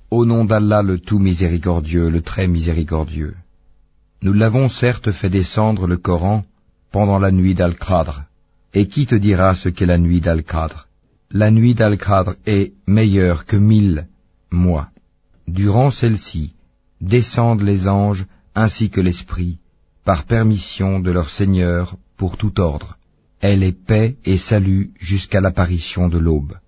Au nom d'Allah le tout miséricordieux, le très miséricordieux. Nous l'avons certes fait descendre le Coran pendant la nuit d'Al-Qadr. Et qui te dira ce qu'est la nuit d'Al-Qadr? La nuit d'Al-Qadr est meilleure que 1000 mois. Durant celle-ci, descendent les anges ainsi que l'Esprit, par permission de leur Seigneur pour tout ordre. Elle est paix et salut jusqu'à l'apparition de l'aube.